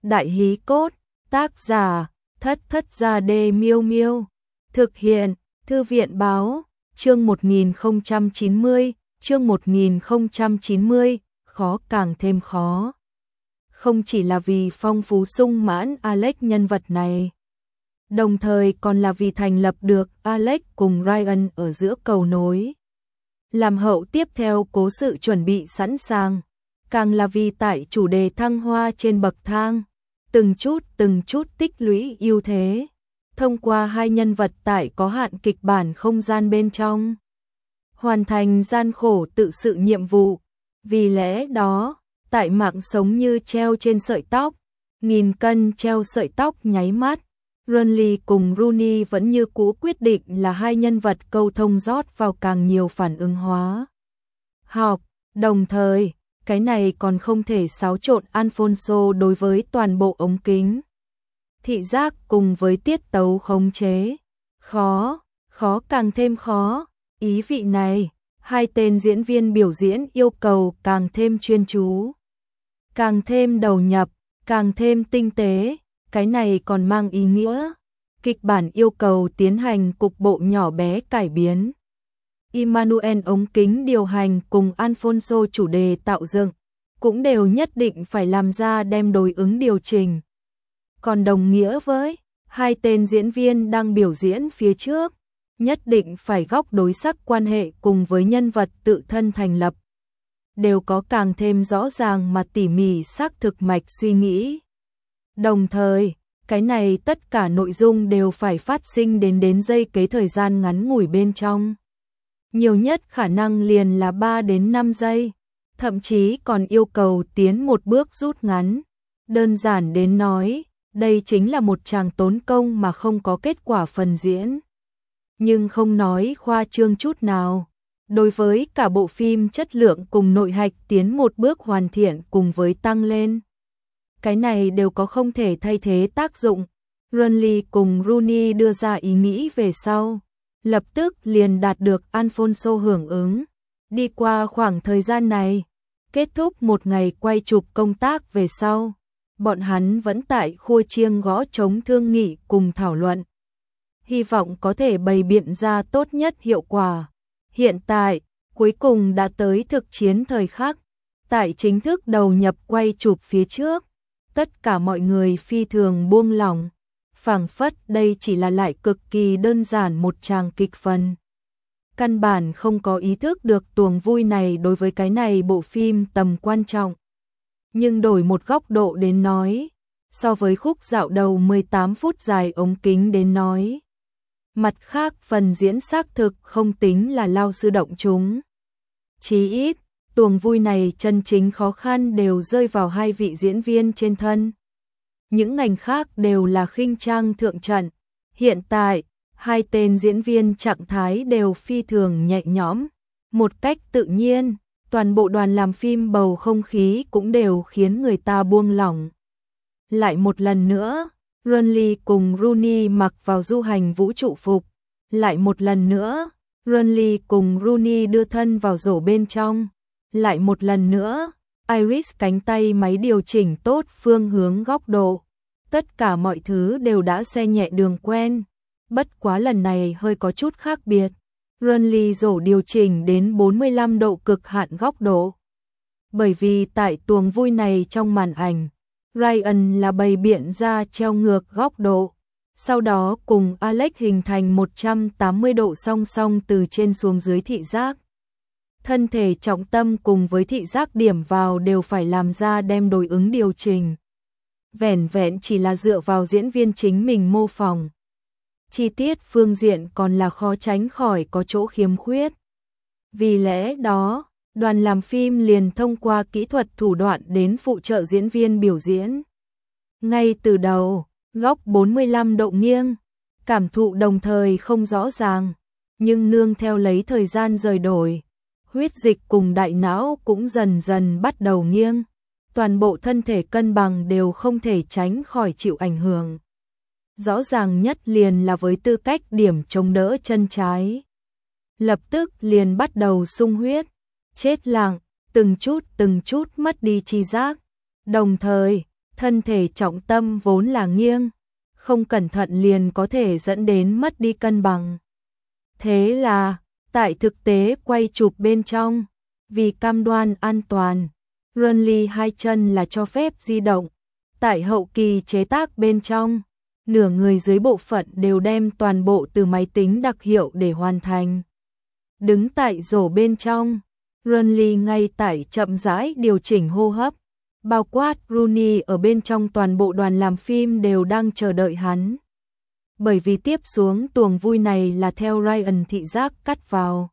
Đại hí cốt, tác giả, Thất Thất Gia Đê Miêu Miêu. Thực hiện, Thư viện báo, chương 1090, chương 1090, khó càng thêm khó. Không chỉ là vì phong phú sung mãn Alex nhân vật này, đồng thời còn là vì thành lập được Alex cùng Ryan ở giữa cầu nối. Làm hậu tiếp theo cố sự chuẩn bị sẵn sàng, càng là vì tại chủ đề thăng hoa trên bậc thang, từng chút tích lũy ưu thế, thông qua hai nhân vật tại có hạn kịch bản không gian bên trong, hoàn thành gian khổ tự sự nhiệm vụ. Vì lẽ đó, tại mạng sống như treo trên sợi tóc, nghìn cân treo sợi tóc nháy mắt, Renly cùng Rooney vẫn như cũ quyết định là hai nhân vật câu thông rót vào càng nhiều phản ứng hóa học, đồng thời, cái này còn không thể xáo trộn Alfonso đối với toàn bộ ống kính thị giác cùng với tiết tấu khống chế. Khó càng thêm khó, ý vị này, hai tên diễn viên biểu diễn yêu cầu càng thêm chuyên chú, càng thêm đầu nhập, càng thêm tinh tế. Cái này còn mang ý nghĩa kịch bản yêu cầu tiến hành cục bộ nhỏ bé cải biến. Emmanuel ống kính điều hành cùng Alfonso chủ đề tạo dựng cũng đều nhất định phải làm ra đem đối ứng điều chỉnh. Còn đồng nghĩa với hai tên diễn viên đang biểu diễn phía trước, nhất định phải góc đối sắc quan hệ cùng với nhân vật tự thân thành lập, đều có càng thêm rõ ràng mà tỉ mỉ xác thực mạch suy nghĩ. Đồng thời, cái này tất cả nội dung đều phải phát sinh đến giây kế thời gian ngắn ngủi bên trong. Nhiều nhất khả năng liền là 3 đến 5 giây, thậm chí còn yêu cầu tiến một bước rút ngắn. Đơn giản đến nói, đây chính là một tràng tốn công mà không có kết quả phần diễn. Nhưng không nói khoa trương chút nào, đối với cả bộ phim chất lượng cùng nội hạch tiến một bước hoàn thiện cùng với tăng lên, cái này đều có không thể thay thế tác dụng. Renly cùng Rooney đưa ra ý nghĩ về sau, lập tức liền đạt được Alfonso hưởng ứng. Đi qua khoảng thời gian này, kết thúc một ngày quay chụp công tác về sau, bọn hắn vẫn tại khua chiêng gõ trống thương nghị cùng thảo luận, hy vọng có thể bày biện ra tốt nhất hiệu quả. Hiện tại, cuối cùng đã tới thực chiến thời khắc, tại chính thức đầu nhập quay chụp phía trước, tất cả mọi người phi thường buông lỏng, phảng phất đây chỉ là lại cực kỳ đơn giản một tràng kịch phần. Căn bản không có ý thức được tuồng vui này đối với cái này bộ phim tầm quan trọng. Nhưng đổi một góc độ đến nói, so với khúc dạo đầu 18 phút dài ống kính đến nói, mặt khác phần diễn xác thực không tính là lao sư động chúng. Chí ít, tuồng vui này chân chính khó khăn đều rơi vào hai vị diễn viên trên thân. Những ngành khác đều là khinh trang thượng trận. Hiện tại, hai tên diễn viên trạng thái đều phi thường nhẹ nhõm, một cách tự nhiên, toàn bộ đoàn làm phim bầu không khí cũng đều khiến người ta buông lỏng. Lại một lần nữa, Renly cùng Rooney mặc vào du hành vũ trụ phục. Lại một lần nữa, Renly cùng Rooney đưa thân vào rổ bên trong. Lại một lần nữa, Iris cánh tay máy điều chỉnh tốt phương hướng góc độ. Tất cả mọi thứ đều đã xe nhẹ đường quen. Bất quá lần này hơi có chút khác biệt. Renly rổ điều chỉnh đến 45 độ cực hạn góc độ. Bởi vì tại tuồng vui này trong màn ảnh, Ryan là bày biện ra treo ngược góc độ. Sau đó cùng Alex hình thành 180 độ song song từ trên xuống dưới thị giác. Thân thể trọng tâm cùng với thị giác điểm vào đều phải làm ra đem đối ứng điều chỉnh. Vẻn vẹn chỉ là dựa vào diễn viên chính mình mô phỏng. Chi tiết phương diện còn là khó tránh khỏi có chỗ khiếm khuyết. Vì lẽ đó, đoàn làm phim liền thông qua kỹ thuật thủ đoạn đến phụ trợ diễn viên biểu diễn. Ngay từ đầu, góc 45 độ nghiêng, cảm thụ đồng thời không rõ ràng, nhưng nương theo lấy thời gian rời đổi, huyết dịch cùng đại não cũng dần dần bắt đầu nghiêng, toàn bộ thân thể cân bằng đều không thể tránh khỏi chịu ảnh hưởng. Rõ ràng nhất liền là với tư cách điểm chống đỡ chân trái. Lập tức liền bắt đầu sung huyết, chết lặng, từng chút mất đi tri giác. Đồng thời, thân thể trọng tâm vốn là nghiêng, không cẩn thận liền có thể dẫn đến mất đi cân bằng. Thế là, tại thực tế quay chụp bên trong, vì cam đoan an toàn, Renly hai chân là cho phép di động. Tại hậu kỳ chế tác bên trong, nửa người dưới bộ phận đều đem toàn bộ từ máy tính đặc hiệu để hoàn thành. Đứng tại rổ bên trong, Renly ngay tại chậm rãi điều chỉnh hô hấp, bao quát Rooney ở bên trong toàn bộ đoàn làm phim đều đang chờ đợi hắn. Bởi vì tiếp xuống tuồng vui này là theo Ryan thị giác cắt vào.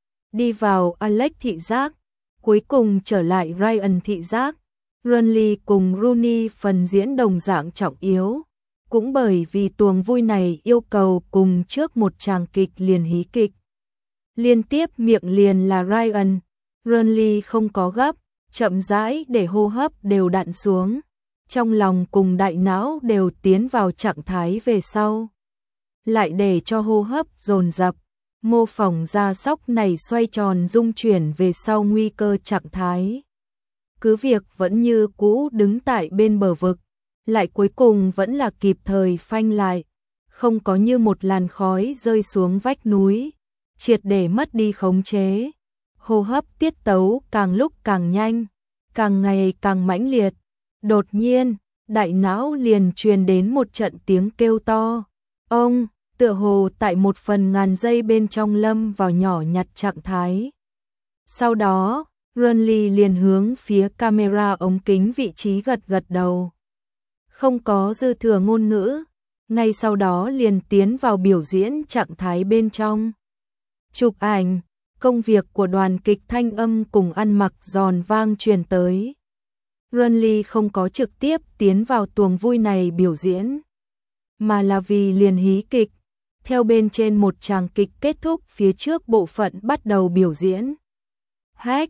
Đi vào Alex thị giác, cuối cùng trở lại Ryan thị giác. Renly cùng Rooney phần diễn đồng dạng trọng yếu, cũng bởi vì tuồng vui này yêu cầu cùng trước một tràng kịch liền hí kịch. Liên tiếp miệng liền là Ryan, Renly không có gấp, chậm rãi để hô hấp đều đặn xuống, trong lòng cùng đại não đều tiến vào trạng thái về sau. Lại để cho hô hấp dồn dập, mô phỏng ra sóc này xoay tròn dung chuyển về sau nguy cơ trạng thái. Cứ việc vẫn như cũ đứng tại bên bờ vực, lại cuối cùng vẫn là kịp thời phanh lại, không có như một làn khói rơi xuống vách núi, triệt để mất đi khống chế. Hô hấp tiết tấu càng lúc càng nhanh, càng ngày càng mãnh liệt. Đột nhiên, đại não liền truyền đến một trận tiếng kêu to. Ông, tựa hồ tại một phần ngàn giây bên trong lâm vào nhỏ nhặt trạng thái. Sau đó, Renly liền hướng phía camera ống kính vị trí gật gật đầu. Không có dư thừa ngôn ngữ, ngay sau đó liền tiến vào biểu diễn trạng thái bên trong. Chụp ảnh, công việc của đoàn kịch thanh âm cùng ăn mặc giòn vang truyền tới. Renly không có trực tiếp tiến vào tuồng vui này biểu diễn, mà là vì liền hí kịch, theo bên trên một tràng kịch kết thúc phía trước bộ phận bắt đầu biểu diễn. Hách,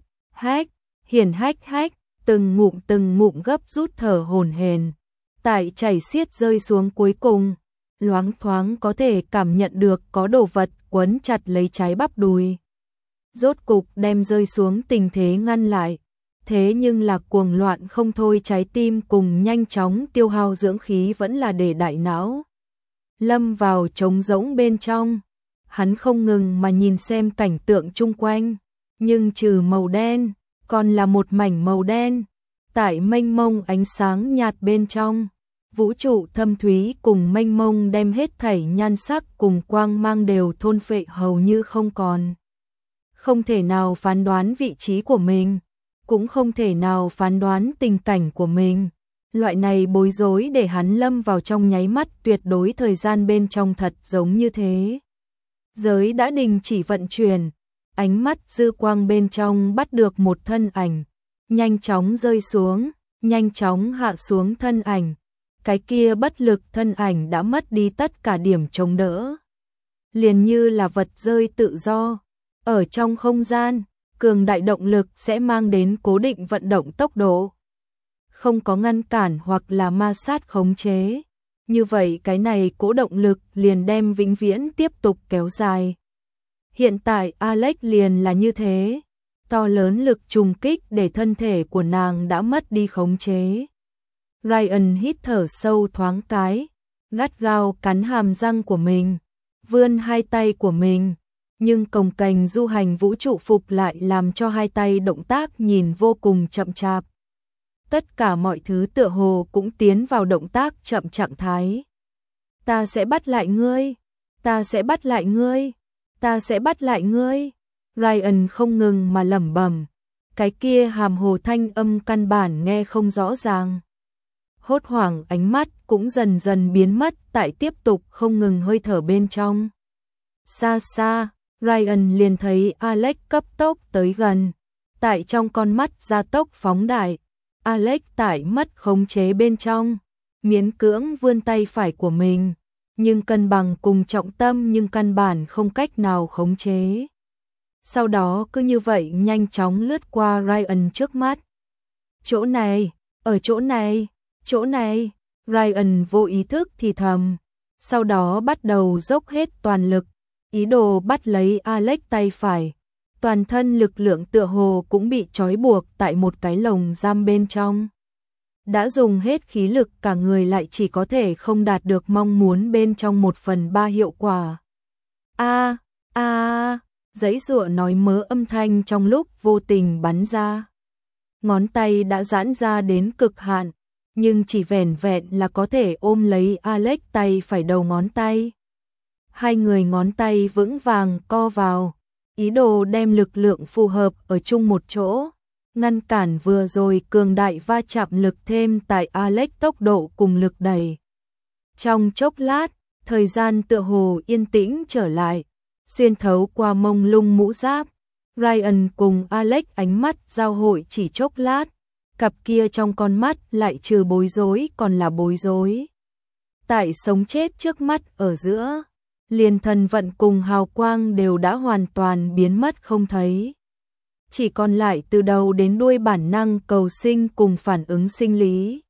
hiển hách, từng ngụm gấp rút thở hổn hển, tại chảy xiết rơi xuống cuối cùng, loáng thoáng có thể cảm nhận được có đồ vật quấn chặt lấy trái bắp đùi. Rốt cục đem rơi xuống tình thế ngăn lại, thế nhưng là cuồng loạn không thôi trái tim cùng nhanh chóng tiêu hao dưỡng khí vẫn là để đại não lâm vào trống rỗng bên trong. Hắn không ngừng mà nhìn xem cảnh tượng chung quanh, nhưng trừ màu đen, còn là một mảnh màu đen. Tại mênh mông ánh sáng nhạt bên trong, vũ trụ thâm thúy cùng mênh mông đem hết thảy nhan sắc cùng quang mang đều thôn phệ hầu như không còn. Không thể nào phán đoán vị trí của mình, cũng không thể nào phán đoán tình cảnh của mình. Loại này bối rối để hắn lâm vào trong nháy mắt tuyệt đối thời gian bên trong thật giống như thế. Giới đã đình chỉ vận chuyển, ánh mắt dư quang bên trong bắt được một thân ảnh, nhanh chóng rơi xuống, nhanh chóng hạ xuống thân ảnh. Cái kia bất lực thân ảnh đã mất đi tất cả điểm chống đỡ. Liền như là vật rơi tự do. Ở trong không gian, cường đại động lực sẽ mang đến cố định vận động tốc độ. Không có ngăn cản hoặc là ma sát khống chế. Như vậy cái này cố động lực liền đem vĩnh viễn tiếp tục kéo dài. Hiện tại Alex liền là như thế. To lớn lực trùng kích để thân thể của nàng đã mất đi khống chế. Ryan hít thở sâu thoáng cái, gắt gao cắn hàm răng của mình, vươn hai tay của mình, nhưng cồng kềnh du hành vũ trụ phục lại làm cho hai tay động tác nhìn vô cùng chậm chạp. Tất cả mọi thứ tựa hồ cũng tiến vào động tác chậm trạng thái. Ta sẽ bắt lại ngươi, ta sẽ bắt lại ngươi, ta sẽ bắt lại ngươi. Ryan không ngừng mà lẩm bẩm, cái kia hàm hồ thanh âm căn bản nghe không rõ ràng. Hốt hoảng ánh mắt cũng dần dần biến mất tại tiếp tục không ngừng hơi thở bên trong. Xa xa, Ryan liền thấy Alex cấp tốc tới gần. Tại trong con mắt gia tốc phóng đại, Alex tại mất khống chế bên trong, miễn cưỡng vươn tay phải của mình, nhưng cân bằng cùng trọng tâm nhưng căn bản không cách nào khống chế. Sau đó cứ như vậy nhanh chóng lướt qua Ryan trước mắt. Chỗ này, ở chỗ này. Chỗ này, Ryan vô ý thức thì thầm, sau đó bắt đầu dốc hết toàn lực, ý đồ bắt lấy Alex tay phải. Toàn thân lực lượng tựa hồ cũng bị trói buộc tại một cái lồng giam bên trong. đã dùng hết khí lực cả người lại chỉ có thể không đạt được mong muốn bên trong 1/3 hiệu quả. Giãy giụa nói mớ âm thanh trong lúc vô tình bắn ra. Ngón tay đã giãn ra đến cực hạn, nhưng chỉ vẻn vẹn là có thể ôm lấy Alex tay phải đầu ngón tay. Hai người ngón tay vững vàng co vào, ý đồ đem lực lượng phù hợp ở chung một chỗ, ngăn cản vừa rồi cường đại va chạm lực thêm tại Alex tốc độ cùng lực đẩy. Trong chốc lát, thời gian tựa hồ yên tĩnh trở lại, xuyên thấu qua mông lung mũ giáp. Ryan cùng Alex ánh mắt giao hội chỉ chốc lát, cặp kia trong con mắt lại trừ bối rối còn là bối rối. Tại sống chết trước mắt ở giữa, liền thần vận cùng hào quang đều đã hoàn toàn biến mất không thấy. Chỉ còn lại từ đầu đến đuôi bản năng cầu sinh cùng phản ứng sinh lý.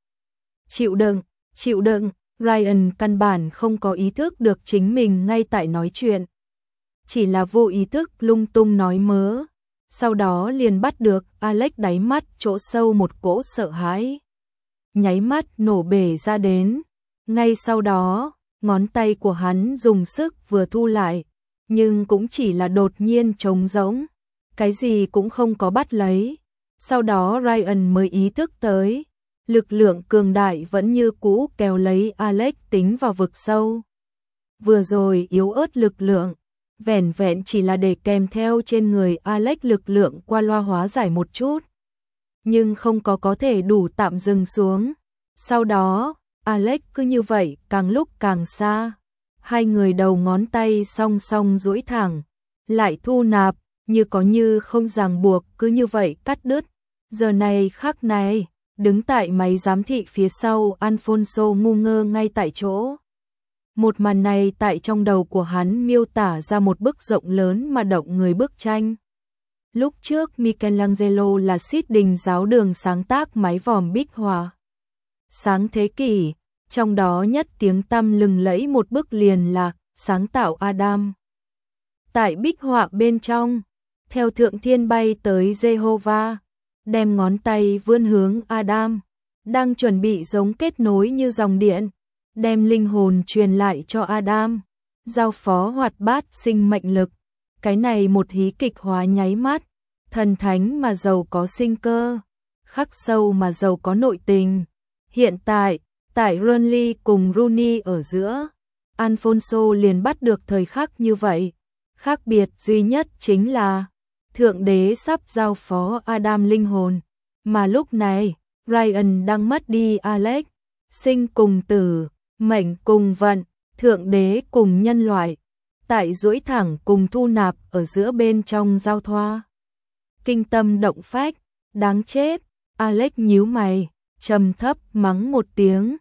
Chịu đựng, Ryan căn bản không có ý thức được chính mình ngay tại nói chuyện. Chỉ là vô ý thức lung tung nói mớ, sau đó liền bắt được Alex đáy mắt chỗ sâu một cỗ sợ hãi. Nháy mắt nổ bể ra đến, ngay sau đó, ngón tay của hắn dùng sức vừa thu lại, nhưng cũng chỉ là đột nhiên trống rỗng, cái gì cũng không có bắt lấy. Sau đó Ryan mới ý thức tới, lực lượng cường đại vẫn như cũ kéo lấy Alex tính vào vực sâu. Vừa rồi yếu ớt lực lượng, vẻn vẹn chỉ là để kèm theo trên người Alex lực lượng qua loa hóa giải một chút, nhưng không có thể đủ tạm dừng xuống. Sau đó, Alex cứ như vậy càng lúc càng xa, hai người đầu ngón tay song song duỗi thẳng, lại thu nạp, như có như không ràng buộc cứ như vậy cắt đứt. Giờ này khắc này, đứng tại máy giám thị phía sau Alfonso ngu ngơ ngay tại chỗ. Một màn này tại trong đầu của hắn miêu tả ra một bức rộng lớn mà động người bức tranh. Lúc trước Michelangelo là Sid Đình giáo đường sáng tác mái vòm bích họa. Sáng thế kỷ, trong đó nhất tiếng tăm lừng lẫy một bức liền là sáng tạo Adam. Tại bích họa bên trong, theo thượng thiên bay tới Jehovah, đem ngón tay vươn hướng Adam, đang chuẩn bị giống kết nối như dòng điện, đem linh hồn truyền lại cho Adam, giao phó hoạt bát sinh mệnh lực. Cái này một hí kịch hóa nháy mắt, thần thánh mà giàu có sinh cơ, khắc sâu mà giàu có nội tình. Hiện tại, tại Burnley cùng Rooney ở giữa, Alfonso liền bắt được thời khắc như vậy. Khác biệt duy nhất chính là Thượng Đế sắp giao phó Adam linh hồn, mà lúc này Ryan đang mất đi Alex. Sinh cùng tử, mệnh cùng vận, Thượng Đế cùng nhân loại, tại duỗi thẳng cùng thu nạp ở giữa bên trong giao thoa. Kinh tâm động phách, đáng chết. Alex nhíu mày, trầm thấp mắng một tiếng.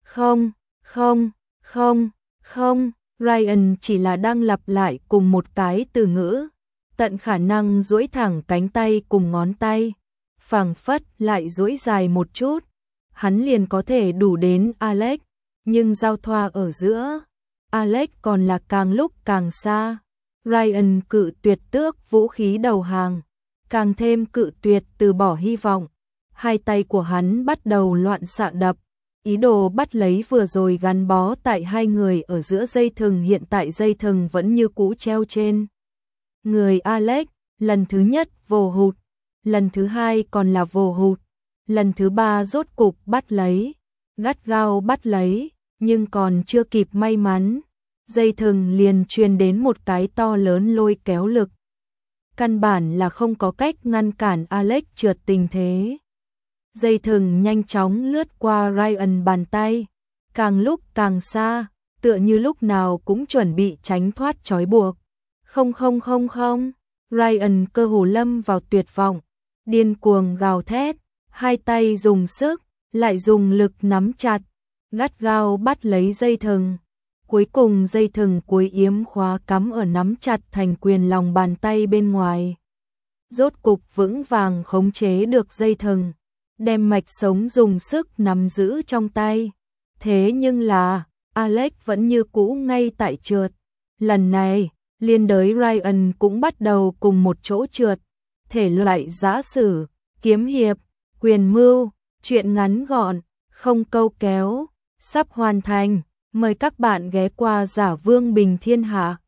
Không. Ryan chỉ là đang lặp lại cùng một cái từ ngữ, tận khả năng duỗi thẳng cánh tay cùng ngón tay, phảng phất lại duỗi dài một chút, hắn liền có thể đủ đến Alex, nhưng giao thoa ở giữa, Alex còn là càng lúc càng xa. Ryan cự tuyệt tước vũ khí đầu hàng, càng thêm cự tuyệt từ bỏ hy vọng. Hai tay của hắn bắt đầu loạn xạ đập, ý đồ bắt lấy vừa rồi gắn bó tại hai người ở giữa dây thừng. Hiện tại dây thừng vẫn như cũ treo trên người Alex, lần thứ nhất vồ hụt, lần thứ hai còn là vồ hụt, lần thứ ba rốt cục bắt lấy, gắt gao bắt lấy, nhưng còn chưa kịp may mắn, dây thừng liền truyền đến một cái to lớn lôi kéo lực. Căn bản là không có cách ngăn cản Alex trượt tình thế. Dây thừng nhanh chóng lướt qua Ryan bàn tay, càng lúc càng xa, tựa như lúc nào cũng chuẩn bị tránh thoát trói buộc. Không. Ryan cơ hồ lâm vào tuyệt vọng, điên cuồng gào thét, hai tay dùng sức, lại dùng lực nắm chặt, gắt gao bắt lấy dây thừng. Cuối cùng dây thừng cuối yếm khóa cắm ở nắm chặt thành quyền lòng bàn tay bên ngoài. Rốt cục vững vàng khống chế được dây thừng, đem mạch sống dùng sức nắm giữ trong tay. Thế nhưng là, Alex vẫn như cũ ngay tại trượt. Lần này, liên đới Ryan cũng bắt đầu cùng một chỗ trượt. Thể loại giã sử, kiếm hiệp, quyền mưu, Chuyện ngắn gọn, không câu kéo, sắp hoàn thành. Mời các bạn ghé qua Giả Vương Bình Thiên Hạ.